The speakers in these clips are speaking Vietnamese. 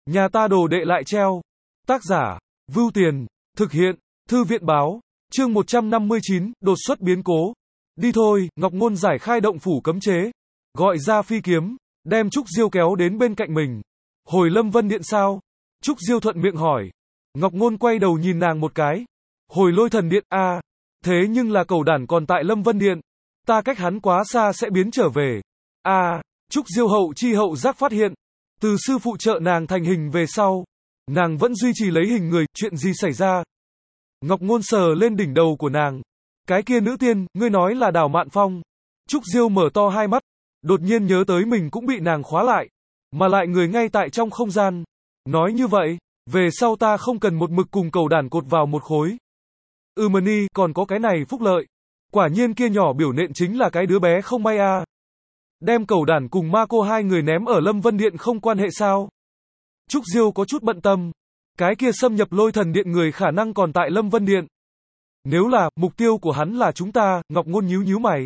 Nhà ta đồ đệ lại treo. Tác giả, Vưu Tiền, thực hiện, Thư viện báo, chương 159, đột xuất biến cố. Đi thôi, Ngọc Ngôn giải khai động phủ cấm chế, gọi ra phi kiếm, đem Trúc Diêu kéo đến bên cạnh mình. Hồi Lâm Vân Điện sao? Trúc Diêu thuận miệng hỏi. Ngọc Ngôn quay đầu nhìn nàng một cái. Hồi Lôi Thần Điện, thế nhưng là cẩu đản còn tại Lâm Vân Điện. Ta cách hắn quá xa sẽ biến trở về. Trúc Diêu hậu chi hậu giác phát hiện. Từ sư phụ trợ nàng thành hình về sau, nàng vẫn duy trì lấy hình người, chuyện gì xảy ra? Ngọc Ngôn sờ lên đỉnh đầu của nàng. Cái kia nữ tiên, ngươi nói là Đào Mạn Phong. Trúc Diêu mở to hai mắt, đột nhiên nhớ tới mình cũng bị nàng khóa lại, mà lại người ngay tại trong không gian. Nói như vậy, về sau ta không cần một mực cùng cẩu đản cột vào một khối. Mani, còn có cái này phúc lợi. Quả nhiên kia nhỏ biểu nện chính là cái đứa bé không may a. Đem cẩu đản cùng ma cô hai người ném ở Lâm Vân Điện không quan hệ sao? Trúc Diêu có chút bận tâm. Cái kia xâm nhập Lôi Thần Điện người khả năng còn tại Lâm Vân Điện. Nếu là, mục tiêu của hắn là chúng ta, Ngọc Ngôn nhíu mày.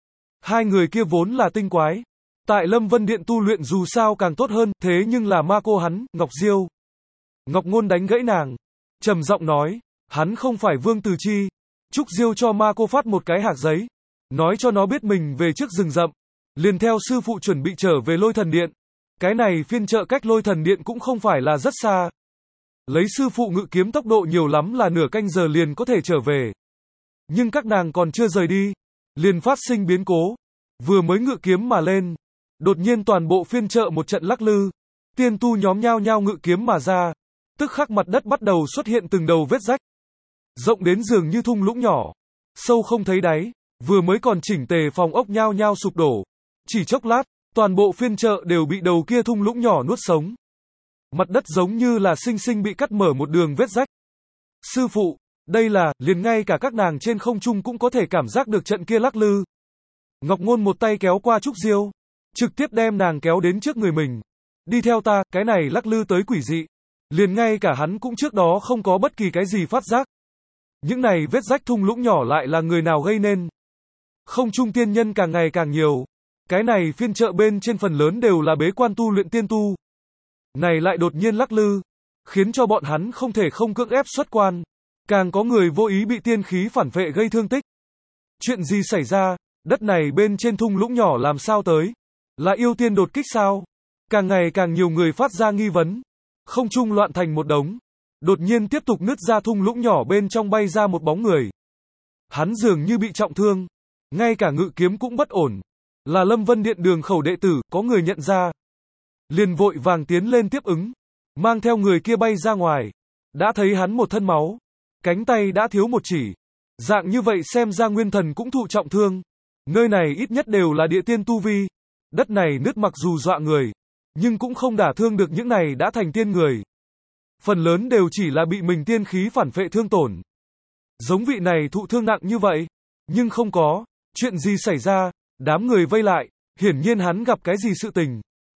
Hai người kia vốn là tinh quái. Tại Lâm Vân Điện tu luyện dù sao càng tốt hơn, thế nhưng là ma cô hắn, Ngọc Diêu. Ngọc Ngôn đánh gãy nàng. Trầm giọng nói, hắn không phải Vương Từ Chi. Trúc Diêu cho ma cô phát một cái hạc giấy. Nói cho nó biết mình về trước rừng rậm. Liền theo sư phụ chuẩn bị trở về Lôi Thần Điện. Cái này phiên chợ cách Lôi Thần Điện cũng không phải là rất xa. Lấy sư phụ ngự kiếm tốc độ nhiều lắm là nửa canh giờ liền có thể trở về. Nhưng các nàng còn chưa rời đi, liền phát sinh biến cố. Vừa mới ngự kiếm mà lên, đột nhiên toàn bộ phiên chợ một trận lắc lư. Tiên tu nhóm nhao nhao ngự kiếm mà ra. Tức khắc mặt đất bắt đầu xuất hiện từng đầu vết rách. Rộng đến dường như thung lũng nhỏ. Sâu không thấy đáy. Vừa mới còn chỉnh tề phòng ốc nhao nhao sụp đổ. Chỉ chốc lát, toàn bộ phiên chợ đều bị đầu kia thung lũng nhỏ nuốt sống. Mặt đất giống như là xinh xinh bị cắt mở một đường vết rách. Sư phụ, đây là, liền ngay cả các nàng trên không trung cũng có thể cảm giác được trận kia lắc lư. Ngọc Ngôn một tay kéo qua Trúc Diêu, trực tiếp đem nàng kéo đến trước người mình. Đi theo ta, cái này lắc lư tới quỷ dị. Liền ngay cả hắn cũng trước đó không có bất kỳ cái gì phát giác. Những này vết rách thung lũng nhỏ lại là người nào gây nên. Không trung tiên nhân càng ngày càng nhiều. Cái này phiên chợ bên trên phần lớn đều là bế quan tu luyện tiên tu. Này lại đột nhiên lắc lư, khiến cho bọn hắn không thể không cưỡng ép xuất quan. Càng có người vô ý bị tiên khí phản vệ gây thương tích. Chuyện gì xảy ra, đất này bên trên thung lũng nhỏ làm sao tới? Là yêu tiên đột kích sao? Càng ngày càng nhiều người phát ra nghi vấn. Không trung loạn thành một đống. Đột nhiên tiếp tục nứt ra thung lũng nhỏ bên trong bay ra một bóng người. Hắn dường như bị trọng thương. Ngay cả ngự kiếm cũng bất ổn. Là Lâm Vân Điện đường khẩu đệ tử, có người nhận ra. Liền vội vàng tiến lên tiếp ứng. Mang theo người kia bay ra ngoài. Đã thấy hắn một thân máu. Cánh tay đã thiếu một chỉ. Dạng như vậy xem ra nguyên thần cũng thụ trọng thương. Nơi này ít nhất đều là địa tiên tu vi. Đất này nứt mặc dù dọa người. Nhưng cũng không đả thương được những này đã thành tiên người. Phần lớn đều chỉ là bị mình tiên khí phản phệ thương tổn. Giống vị này thụ thương nặng như vậy. Nhưng không có. Chuyện gì xảy ra? Đám người vây lại. Hiển nhiên hắn gặp cái gì sự tình.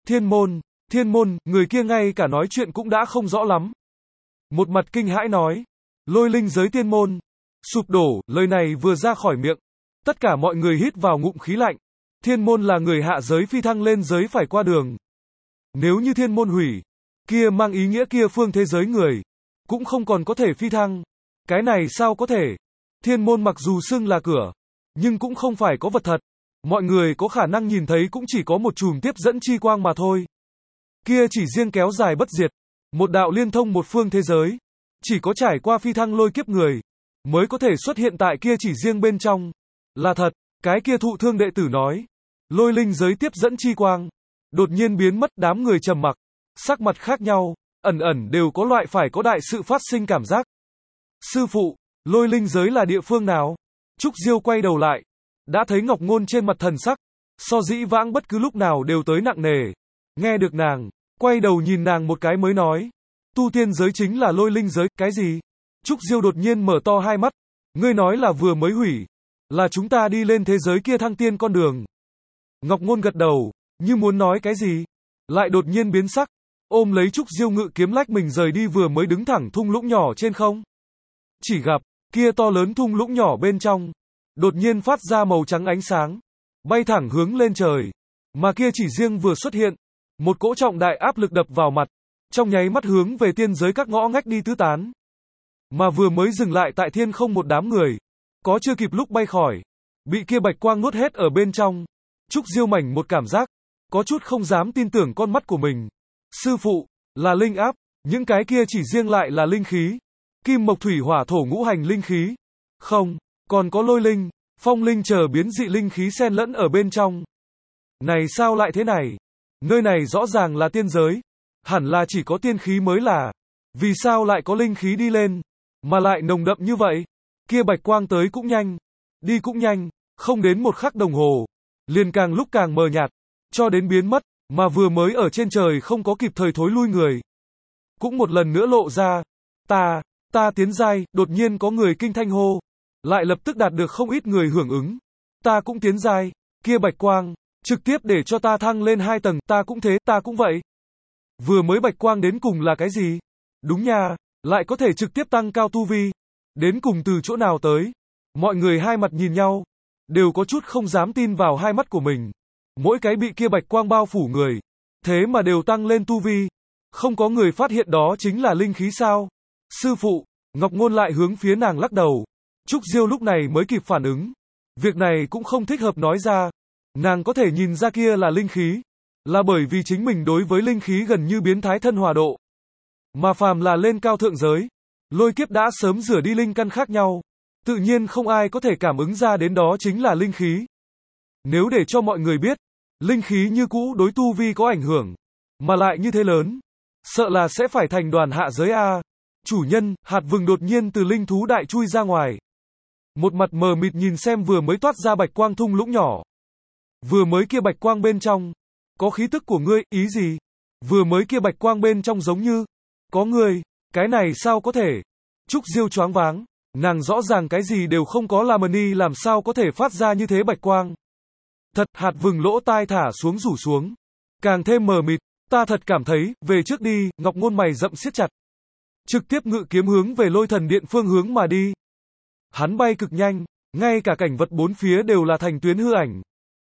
Thiên môn, người kia ngay cả nói chuyện cũng đã không rõ lắm. Một mặt kinh hãi nói. Lôi linh giới tiên môn. Sụp đổ, lời này vừa ra khỏi miệng. Tất cả mọi người hít vào ngụm khí lạnh. Thiên môn là người hạ giới phi thăng lên giới phải qua đường. Nếu như thiên môn hủy, kia mang ý nghĩa kia phương thế giới người cũng không còn có thể phi thăng. Cái này sao có thể? Thiên môn mặc dù xưng là cửa, nhưng cũng không phải có vật thật. Mọi người có khả năng nhìn thấy cũng chỉ có một chùm tiếp dẫn chi quang mà thôi. Kia chỉ riêng kéo dài bất diệt, một đạo liên thông một phương thế giới. Chỉ có trải qua phi thăng lôi kiếp người mới có thể xuất hiện tại kia chỉ riêng bên trong. Là thật, cái kia thụ thương đệ tử nói. Lôi linh giới tiếp dẫn chi quang đột nhiên biến mất, đám người trầm mặc, sắc mặt khác nhau, ẩn ẩn đều có loại phải có đại sự phát sinh cảm giác. Sư phụ, lôi linh giới là địa phương nào? Trúc Diêu quay đầu lại, đã thấy Ngọc Ngôn trên mặt thần sắc so dĩ vãng bất cứ lúc nào đều tới nặng nề. Nghe được nàng, quay đầu nhìn nàng một cái mới nói. Tu tiên giới chính là lôi linh giới, cái gì? Trúc Diêu đột nhiên mở to hai mắt. Ngươi nói là vừa mới hủy. Là chúng ta đi lên thế giới kia thăng tiên con đường. Ngọc Ngôn gật đầu, như muốn nói cái gì. Lại đột nhiên biến sắc. Ôm lấy Trúc Diêu ngự kiếm lách mình rời đi, vừa mới đứng thẳng thung lũng nhỏ trên không. Chỉ gặp, kia to lớn thung lũng nhỏ bên trong. Đột nhiên phát ra màu trắng ánh sáng. Bay thẳng hướng lên trời. Mà kia chỉ riêng vừa xuất hiện. Một cỗ trọng đại áp lực đập vào mặt. trong nháy mắt hướng về tiên giới các ngõ ngách đi tứ tán. Mà vừa mới dừng lại tại thiên không một đám người, có chưa kịp lúc bay khỏi, bị kia bạch quang nuốt hết ở bên trong. Trúc Diêu mảnh một cảm giác, có chút không dám tin tưởng con mắt của mình. Sư phụ, là linh áp, những cái kia chỉ riêng lại là linh khí. Kim mộc thủy hỏa thổ ngũ hành linh khí. Không, còn có lôi linh, phong linh chờ biến dị linh khí xen lẫn ở bên trong. Này sao lại thế này? Nơi này rõ ràng là tiên giới, hẳn là chỉ có tiên khí mới là. Vì sao lại có linh khí đi lên, mà lại nồng đậm như vậy? Kia bạch quang tới cũng nhanh, đi cũng nhanh, không đến một khắc đồng hồ, liền càng lúc càng mờ nhạt, cho đến biến mất, mà vừa mới ở trên trời không có kịp thời thối lui người. Cũng một lần nữa lộ ra, ta tiến giai, đột nhiên có người kinh thanh hô, lại lập tức đạt được không ít người hưởng ứng. Ta cũng tiến giai, kia bạch quang, trực tiếp để cho ta thăng lên 2 tầng, ta cũng thế, ta cũng vậy. Vừa mới bạch quang đến cùng là cái gì? Đúng nha, lại có thể trực tiếp tăng cao tu vi. Đến cùng từ chỗ nào tới? Mọi người hai mặt nhìn nhau, đều có chút không dám tin vào hai mắt của mình. Mỗi cái bị kia bạch quang bao phủ người, thế mà đều tăng lên tu vi. Không có người phát hiện đó chính là linh khí sao? Sư phụ, Ngọc Ngôn lại hướng phía nàng lắc đầu. Trúc Diêu lúc này mới kịp phản ứng. Việc này cũng không thích hợp nói ra. Nàng có thể nhìn ra kia là linh khí, là bởi vì chính mình đối với linh khí gần như biến thái thân hòa độ. Mà phàm là lên cao thượng giới, lôi kiếp đã sớm rửa đi linh căn khác nhau. Tự nhiên không ai có thể cảm ứng ra đến đó chính là linh khí. Nếu để cho mọi người biết, linh khí như cũ đối tu vi có ảnh hưởng, mà lại như thế lớn, sợ là sẽ phải thành đoàn hạ giới a. Chủ nhân, hạt vừng đột nhiên từ linh thú đại chui ra ngoài. Một mặt mờ mịt nhìn xem vừa mới toát ra bạch quang thung lũng nhỏ. Vừa mới kia bạch quang bên trong, có khí tức của ngươi, ý gì? Vừa mới kia bạch quang bên trong giống như, có ngươi, cái này sao có thể? Trúc Diêu choáng váng, nàng rõ ràng cái gì đều không có làm ni làm sao có thể phát ra như thế bạch quang. Thật, hạt vừng lỗ tai thả xuống rủ xuống. Càng thêm mờ mịt, ta thật cảm thấy, về trước đi, Ngọc Ngôn mày rậm siết chặt. Trực tiếp ngự kiếm hướng về lôi thần điện phương hướng mà đi. Hắn bay cực nhanh, ngay cả cảnh vật bốn phía đều là thành tuyến hư ảnh.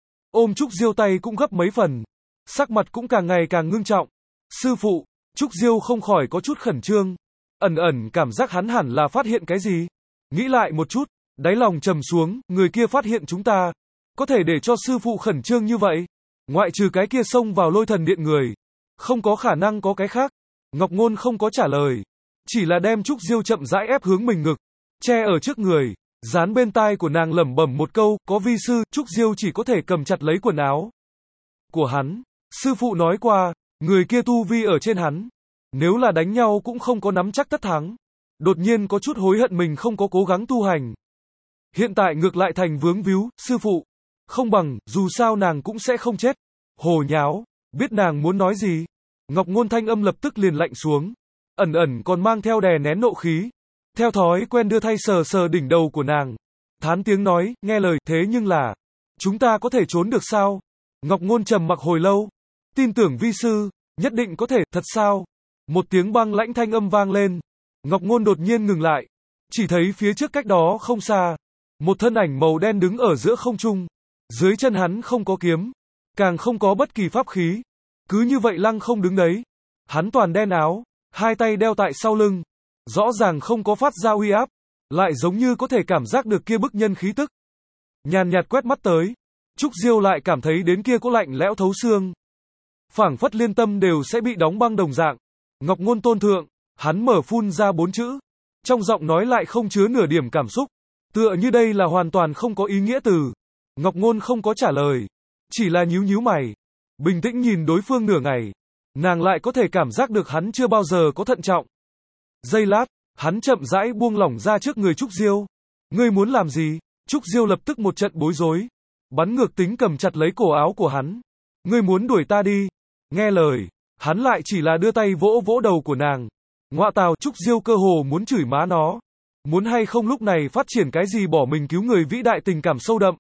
Ôm Trúc Diêu tay cũng gấp mấy phần, sắc mặt cũng càng ngày càng ngưng trọng. Sư phụ, Trúc Diêu không khỏi có chút khẩn trương, ẩn ẩn cảm giác hắn hẳn là phát hiện cái gì. Nghĩ lại một chút, đáy lòng trầm xuống, người kia phát hiện chúng ta, có thể để cho sư phụ khẩn trương như vậy. Ngoại trừ cái kia xông vào lôi thần điện người, không có khả năng có cái khác. Ngọc Ngôn không có trả lời, chỉ là đem Trúc Diêu chậm rãi ép hướng mình ngực, che ở trước người, dán bên tai của nàng lẩm bẩm một câu, có vi sư. Trúc Diêu chỉ có thể cầm chặt lấy quần áo của hắn. Sư phụ nói qua, người kia tu vi ở trên hắn, nếu là đánh nhau cũng không có nắm chắc tất thắng. Đột nhiên có chút hối hận mình không có cố gắng tu hành. Hiện tại ngược lại thành vướng víu, sư phụ, không bằng, dù sao nàng cũng sẽ không chết. Hồ nháo, biết nàng muốn nói gì. Ngọc Ngôn thanh âm lập tức liền lạnh xuống, ẩn ẩn còn mang theo đè nén nộ khí. Theo thói quen đưa thay sờ sờ đỉnh đầu của nàng, thán tiếng nói, nghe lời, thế nhưng là, chúng ta có thể trốn được sao? Ngọc Ngôn trầm mặc hồi lâu, tin tưởng vi sư, nhất định có thể, thật sao? Một tiếng băng lãnh thanh âm vang lên, Ngọc Ngôn đột nhiên ngừng lại, chỉ thấy phía trước cách đó không xa, một thân ảnh màu đen đứng ở giữa không trung, dưới chân hắn không có kiếm, càng không có bất kỳ pháp khí, cứ như vậy lăng không đứng đấy. Hắn toàn đen áo, hai tay đeo tại sau lưng, rõ ràng không có phát ra uy áp, lại giống như có thể cảm giác được kia bức nhân khí tức. Nhàn nhạt quét mắt tới, Trúc Diêu lại cảm thấy đến kia có lạnh lẽo thấu xương. Phảng phất liên tâm đều sẽ bị đóng băng đồng dạng. Ngọc Ngôn tôn thượng, hắn mở phun ra 4 chữ, trong giọng nói lại không chứa nửa điểm cảm xúc, tựa như đây là hoàn toàn không có ý nghĩa từ. Ngọc Ngôn không có trả lời, chỉ là nhíu nhíu mày, bình tĩnh nhìn đối phương nửa ngày, nàng lại có thể cảm giác được hắn chưa bao giờ có thận trọng. Giây lát, hắn chậm rãi buông lỏng ra trước người Trúc Diêu. Ngươi muốn làm gì? Trúc Diêu lập tức một trận bối rối, bắn ngược tính cầm chặt lấy cổ áo của hắn. Ngươi muốn đuổi ta đi? Nghe lời, hắn lại chỉ là đưa tay vỗ vỗ đầu của nàng. Ngọa tào, Trúc Diêu cơ hồ muốn chửi má nó. Muốn hay không lúc này phát triển cái gì bỏ mình cứu người vĩ đại tình cảm sâu đậm.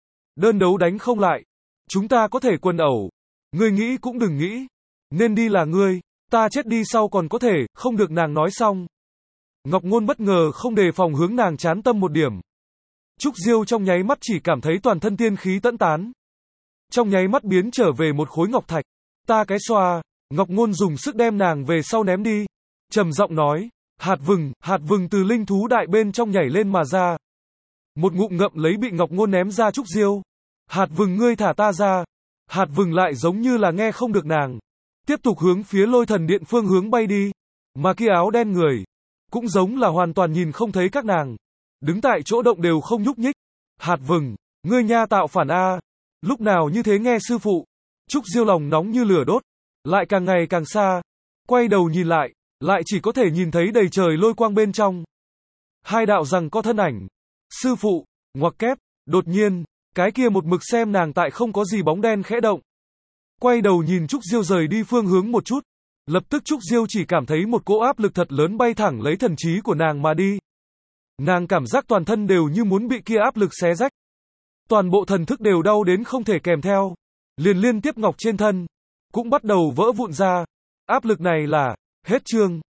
Đơn đấu đánh không lại, chúng ta có thể quần ẩu. Ngươi nghĩ cũng đừng nghĩ, nên đi là ngươi, ta chết đi sau còn có thể, không được. Nàng nói xong, Ngọc Ngôn bất ngờ không đề phòng hướng nàng chán tâm một điểm. Trúc Diêu trong nháy mắt chỉ cảm thấy toàn thân tiên khí tẫn tán, trong nháy mắt biến trở về một khối ngọc thạch. Ta cái xoa, Ngọc Ngôn dùng sức đem nàng về sau ném đi. Trầm giọng nói, hạt vừng từ linh thú đại bên trong nhảy lên mà ra. Một ngụm ngậm lấy bị Ngọc Ngôn ném ra Trúc Diêu. Hạt vừng ngươi thả ta ra. Hạt vừng lại giống như là nghe không được nàng. Tiếp tục hướng phía Lôi Thần Điện phương hướng bay đi. Mà kia áo đen người, cũng giống là hoàn toàn nhìn không thấy các nàng. Đứng tại chỗ động đều không nhúc nhích. Hạt vừng, ngươi nha tạo phản a. Lúc nào như thế nghe sư phụ. Trúc Diêu lòng nóng như lửa đốt. Lại càng ngày càng xa. Quay đầu nhìn lại chỉ có thể nhìn thấy đầy trời lôi quang bên trong. Hai đạo rằng có thân ảnh. Sư phụ, ngoặc kép, đột nhiên, cái kia một mực xem nàng tại không có gì bóng đen khẽ động. Quay đầu nhìn Trúc Diêu rời đi phương hướng một chút. Lập tức Trúc Diêu chỉ cảm thấy một cỗ áp lực thật lớn bay thẳng lấy thần trí của nàng mà đi. Nàng cảm giác toàn thân đều như muốn bị kia áp lực xé rách. Toàn bộ thần thức đều đau đến không thể kèm theo. Liên tiếp ngọc trên thân cũng bắt đầu vỡ vụn ra. Áp lực này là hết chương.